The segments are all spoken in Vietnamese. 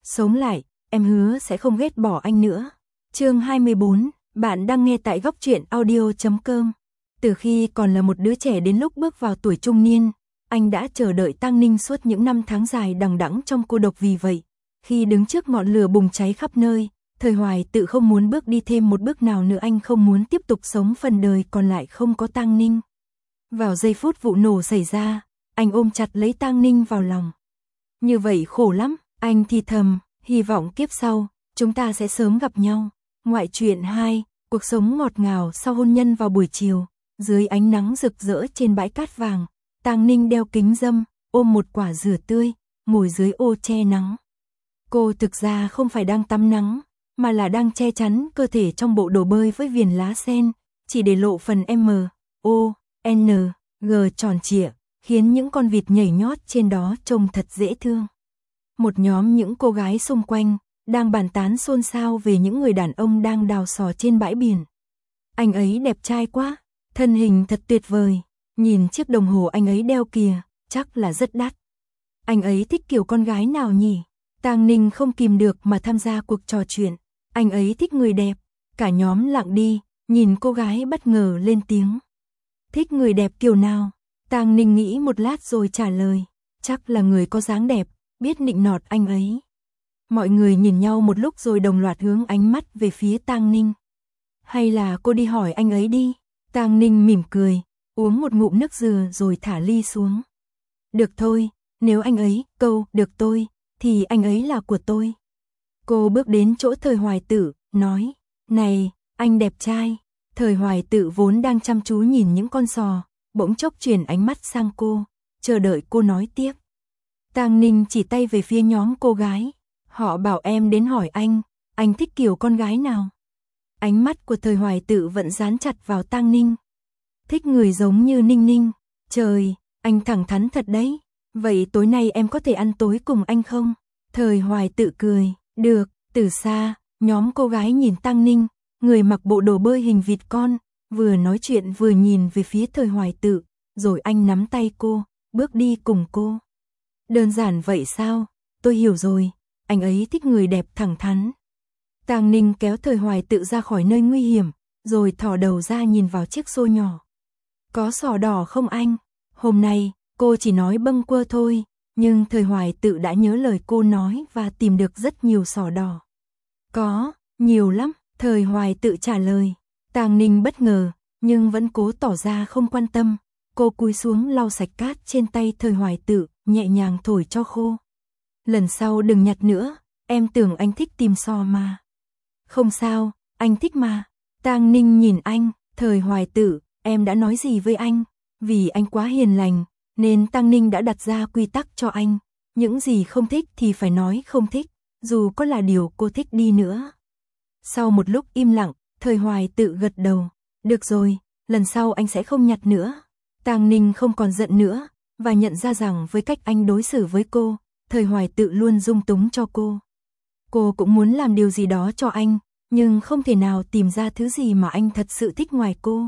sống lại, em hứa sẽ không ghét bỏ anh nữa. Chương 24, bạn đang nghe tại góc truyện audio.com. Từ khi còn là một đứa trẻ đến lúc bước vào tuổi trung niên, anh đã chờ đợi Tang Ninh suốt những năm tháng dài đằng đẵng trong cô độc. Vì vậy, khi đứng trước ngọn lửa bùng cháy khắp nơi, Thời Hoài tự không muốn bước đi thêm một bước nào nữa. Anh không muốn tiếp tục sống phần đời còn lại không có Tang Ninh. Vào giây phút vụ nổ xảy ra, anh ôm chặt lấy Tang Ninh vào lòng. Như vậy khổ lắm, anh thì thầm, hy vọng kiếp sau, chúng ta sẽ sớm gặp nhau. Ngoại truyện 2, cuộc sống ngọt ngào sau hôn nhân. Vào buổi chiều, dưới ánh nắng rực rỡ trên bãi cát vàng, Tang Ninh đeo kính râm, ôm một quả dừa tươi, ngồi dưới ô che nắng. Cô thực ra không phải đang tắm nắng, mà là đang che chắn cơ thể trong bộ đồ bơi với viền lá sen, chỉ để lộ phần M, O, N, G tròn trịa, khiến những con vịt nhảy nhót trên đó trông thật dễ thương. Một nhóm những cô gái xung quanh đang bàn tán xôn xao về những người đàn ông đang đào sò trên bãi biển. Anh ấy đẹp trai quá, thân hình thật tuyệt vời, nhìn chiếc đồng hồ anh ấy đeo kìa, chắc là rất đắt. Anh ấy thích kiểu con gái nào nhỉ? Tang Ninh không kìm được mà tham gia cuộc trò chuyện. Anh ấy thích người đẹp. Cả nhóm lặng đi, nhìn cô gái bất ngờ lên tiếng. Thích người đẹp kiểu nào? Tang Ninh nghĩ một lát rồi trả lời. Chắc là người có dáng đẹp, biết nịnh nọt anh ấy. Mọi người nhìn nhau một lúc rồi đồng loạt hướng ánh mắt về phía Tang Ninh. Hay là cô đi hỏi anh ấy đi? Tang Ninh mỉm cười, uống một ngụm nước dừa rồi thả ly xuống. Được thôi, nếu anh ấy câu được tôi, thì anh ấy là của tôi. Cô bước đến chỗ Thời Hoài Tử, nói, này, anh đẹp trai. Thời Hoài Tử vốn đang chăm chú nhìn những con sò, bỗng chốc chuyển ánh mắt sang cô, chờ đợi cô nói tiếp. Tang Ninh chỉ tay về phía nhóm cô gái, họ bảo em đến hỏi anh thích kiểu con gái nào? Ánh mắt của Thời Hoài Tử vẫn dán chặt vào Tang Ninh. Thích người giống như Ninh Ninh. Trời, anh thẳng thắn thật đấy. Vậy tối nay em có thể ăn tối cùng anh không? Thời Hoài Tử cười, được. Từ xa, nhóm cô gái nhìn Tang Ninh, người mặc bộ đồ bơi hình vịt con, vừa nói chuyện vừa nhìn về phía Thời Hoài Tử, rồi anh nắm tay cô, bước đi cùng cô. Đơn giản vậy sao? Tôi hiểu rồi, anh ấy thích người đẹp thẳng thắn. Tang Ninh kéo Thời Hoài Tử ra khỏi nơi nguy hiểm, rồi thò đầu ra nhìn vào chiếc xô nhỏ. Có sò đỏ không anh? Hôm nay, cô chỉ nói bâng quơ thôi, nhưng Thời Hoài Tử đã nhớ lời cô nói và tìm được rất nhiều sò đỏ. Có, nhiều lắm, Thời Hoài Tử trả lời. Tang Ninh bất ngờ, nhưng vẫn cố tỏ ra không quan tâm. Cô cúi xuống lau sạch cát trên tay Thời Hoài Tử, nhẹ nhàng thổi cho khô. Lần sau đừng nhặt nữa, em tưởng anh thích tìm sò mà. Không sao, anh thích mà. Tang Ninh nhìn anh, Thời Hoài Tử, em đã nói gì với anh? Vì anh quá hiền lành, nên Tang Ninh đã đặt ra quy tắc cho anh. Những gì không thích thì phải nói không thích, dù có là điều cô thích đi nữa. Sau một lúc im lặng, Thời Hoài Tử gật đầu. Được rồi, lần sau anh sẽ không nhặt nữa. Tang Ninh không còn giận nữa, và nhận ra rằng với cách anh đối xử với cô, Thời Hoài Tử luôn dung túng cho cô. Cô cũng muốn làm điều gì đó cho anh, nhưng không thể nào tìm ra thứ gì mà anh thật sự thích ngoài cô.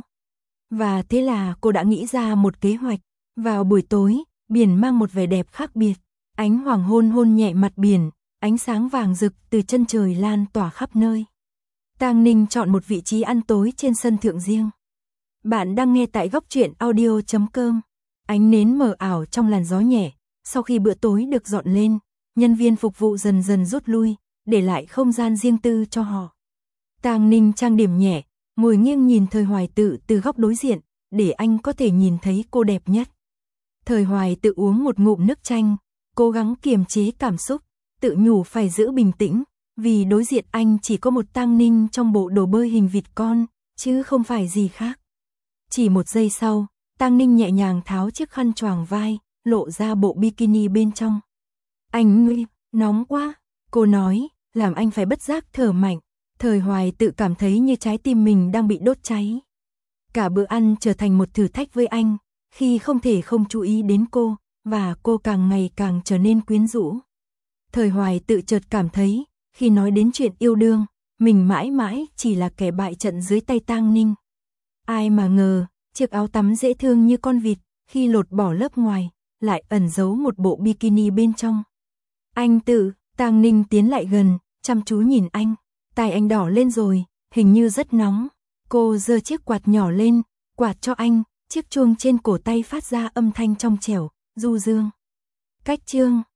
Và thế là cô đã nghĩ ra một kế hoạch. Vào buổi tối, biển mang một vẻ đẹp khác biệt. Ánh hoàng hôn hôn nhẹ mặt biển, ánh sáng vàng rực từ chân trời lan tỏa khắp nơi. Tang Ninh chọn một vị trí ăn tối trên sân thượng riêng. Bạn đang nghe tại góc truyện audio.com. Ánh nến mờ ảo trong làn gió nhẹ. Sau khi bữa tối được dọn lên, nhân viên phục vụ dần dần rút lui, để lại không gian riêng tư cho họ. Tang Ninh trang điểm nhẹ, ngồi nghiêng nhìn Thời Hoài Tử từ góc đối diện, để anh có thể nhìn thấy cô đẹp nhất. Thời Hoài Tử uống một ngụm nước chanh, cố gắng kiềm chế cảm xúc, tự nhủ phải giữ bình tĩnh, vì đối diện anh chỉ có một Tang Ninh trong bộ đồ bơi hình vịt con, chứ không phải gì khác. Chỉ một giây sau, Tang Ninh nhẹ nhàng tháo chiếc khăn choàng vai, lộ ra bộ bikini bên trong. Anh nguy, nóng quá, cô nói, làm anh phải bất giác thở mạnh. Thời Hoài Tử cảm thấy như trái tim mình đang bị đốt cháy. Cả bữa ăn trở thành một thử thách với anh, khi không thể không chú ý đến cô, và cô càng ngày càng trở nên quyến rũ. Thời Hoài Tử chợt cảm thấy, khi nói đến chuyện yêu đương, mình mãi mãi chỉ là kẻ bại trận dưới tay Tang Ninh. Ai mà ngờ, chiếc áo tắm dễ thương như con vịt, khi lột bỏ lớp ngoài, lại ẩn giấu một bộ bikini bên trong. Anh Tử, Tang Ninh tiến lại gần, chăm chú nhìn anh. Tai anh đỏ lên rồi, hình như rất nóng. Cô giơ chiếc quạt nhỏ lên, quạt cho anh, chiếc chuông trên cổ tay phát ra âm thanh trong trẻo, du dương. Cách chương